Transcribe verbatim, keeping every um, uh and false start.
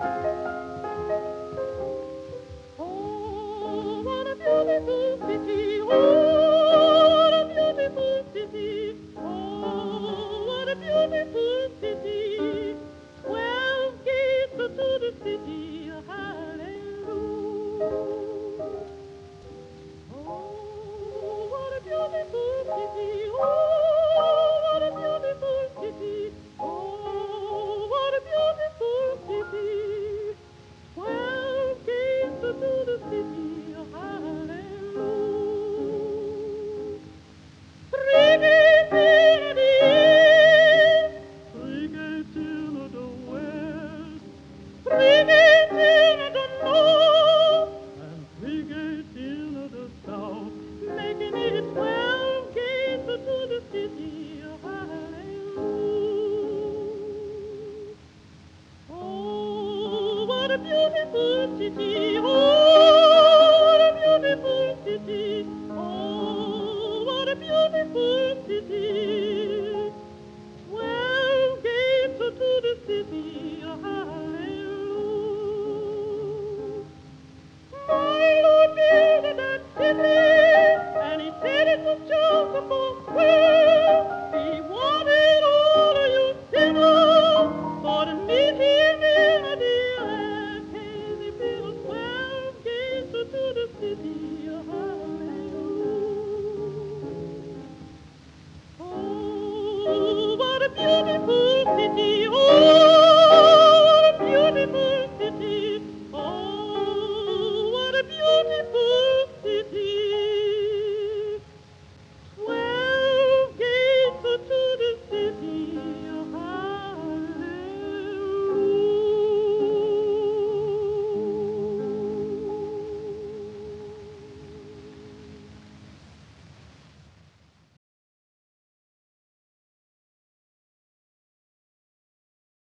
Oh, what a beautiful city. Oh, what a beautiful city. Oh, what a beautiful city. Twelve gates to the city. Hallelujah. Oh, what a beautiful city. Oh, what a beautiful city. Oh, what a beautiful city. Twelve gates to the city. Hallelujah. Three gates in the east, three gates in the west, three gates in the north, and three gates in the south, making it twelve gates to the city. Hallelujah. Oh, what a beautiful city. Oh,